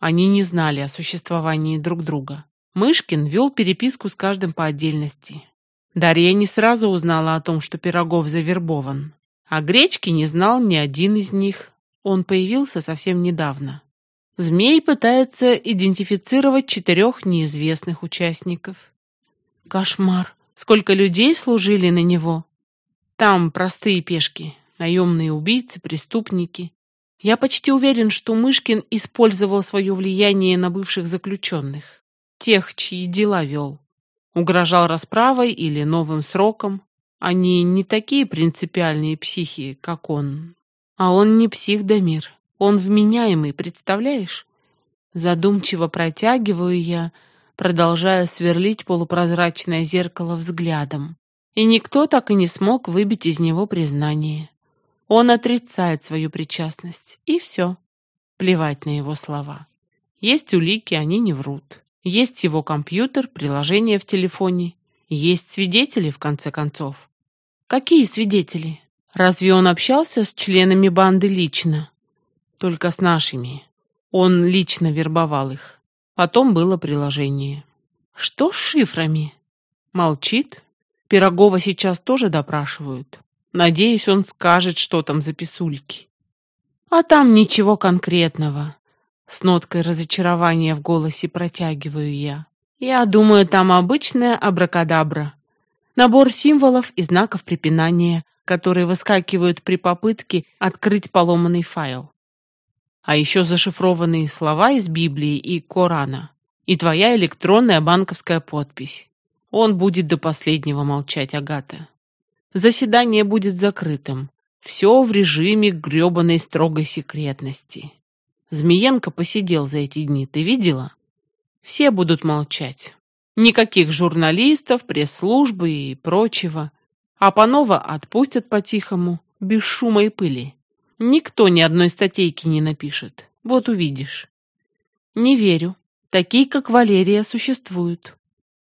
Они не знали о существовании друг друга. Мышкин вел переписку с каждым по отдельности. Дарья не сразу узнала о том, что Пирогов завербован. О Гречке не знал ни один из них. Он появился совсем недавно. Змей пытается идентифицировать 4 неизвестных участников. Кошмар! Сколько людей служили на него! Там простые пешки, наемные убийцы, преступники. Я почти уверен, что Мышкин использовал свое влияние на бывших заключенных, тех, чьи дела вел. Угрожал расправой или новым сроком. Они не такие принципиальные психи, как он. А он не псих, Дамир. Он вменяемый, представляешь? Задумчиво протягиваю я, продолжая сверлить полупрозрачное зеркало взглядом. И никто так и не смог выбить из него признание. Он отрицает свою причастность, и все. Плевать на его слова. Есть улики, они не врут. Есть его компьютер, приложение в телефоне. Есть свидетели, в конце концов. Какие свидетели? Разве он общался с членами банды лично? Только с нашими. Он лично вербовал их. Потом было приложение. Что с шифрами? Молчит. Пирогова сейчас тоже допрашивают. Надеюсь, он скажет, что там за писульки. А там ничего конкретного. С ноткой разочарования в голосе протягиваю я. Я думаю, там обычная абракадабра. Набор символов и знаков препинания, которые выскакивают при попытке открыть поломанный файл. А еще зашифрованные слова из Библии и Корана. И твоя электронная банковская подпись. Он будет до последнего молчать, Агата. Заседание будет закрытым. Все в режиме гребаной строгой секретности. Змеенко посидел за эти дни, ты видела? Все будут молчать. Никаких журналистов, пресс-службы и прочего. А Панова отпустят по-тихому, без шума и пыли. Никто ни одной статейки не напишет. Вот увидишь. Не верю. Такие, как Валерия, существуют.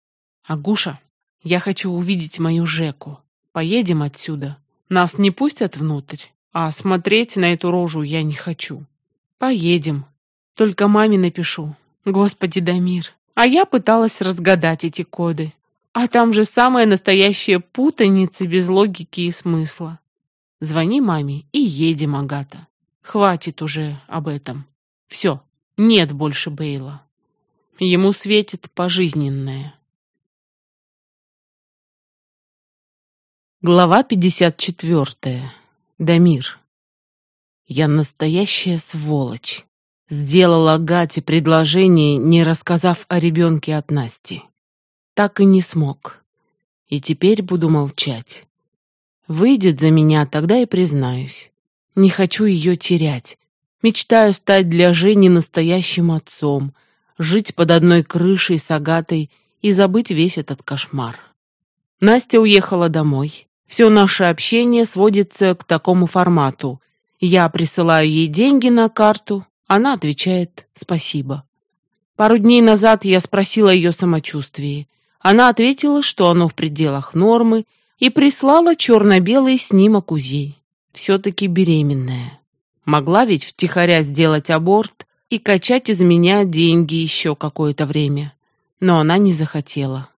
Агуша, я хочу увидеть мою Жеку. Поедем отсюда. Нас не пустят внутрь, а смотреть на эту рожу я не хочу. Поедем. Только маме напишу. Господи, Дамир. А я пыталась разгадать эти коды. А там же самая настоящая путаница без логики и смысла. Звони маме и едем, Агата. Хватит уже об этом. Все, нет больше Бейла. Ему светит пожизненное. Глава 54. Дамир. Я настоящая сволочь. Сделала Агате предложение, не рассказав о ребенке от Насти. Так и не смог. И теперь буду молчать. Выйдет за меня, тогда и признаюсь. Не хочу ее терять. Мечтаю стать для Жени настоящим отцом, жить под одной крышей с Агатой и забыть весь этот кошмар. Настя уехала домой. Все наше общение сводится к такому формату. Я присылаю ей деньги на карту, она отвечает «спасибо». Пару дней назад я спросила ее самочувствие. Она ответила, что оно в пределах нормы, и прислала черно-белый снимок УЗИ. Все-таки беременная. Могла ведь втихаря сделать аборт и качать из меня деньги еще какое-то время. Но она не захотела.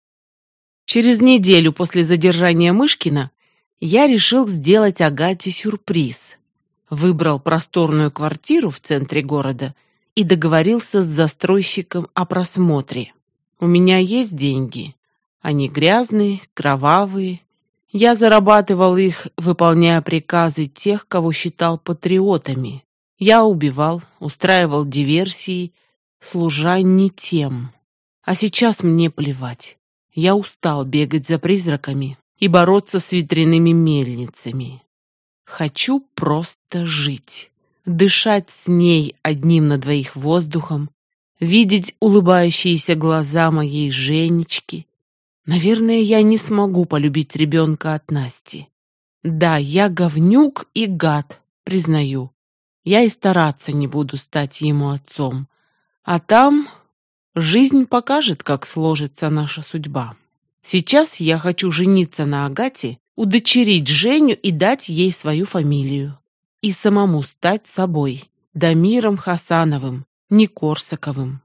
Через неделю после задержания Мышкина я решил сделать Агате сюрприз. Выбрал просторную квартиру в центре города и договорился с застройщиком о просмотре. У меня есть деньги. Они грязные, кровавые. Я зарабатывал их, выполняя приказы тех, кого считал патриотами. Я убивал, устраивал диверсии, служа не тем. А сейчас мне плевать. Я устал бегать за призраками и бороться с ветряными мельницами. Хочу просто жить, дышать с ней одним на двоих воздухом, видеть улыбающиеся глаза моей Женечки. Наверное, я не смогу полюбить ребенка от Насти. Да, я говнюк и гад, признаю. Я и стараться не буду стать ему отцом. А там жизнь покажет, как сложится наша судьба. Сейчас я хочу жениться на Агате, удочерить Женю и дать ей свою фамилию. И самому стать собой, Дамиром Хасановым, ни Корсаковым.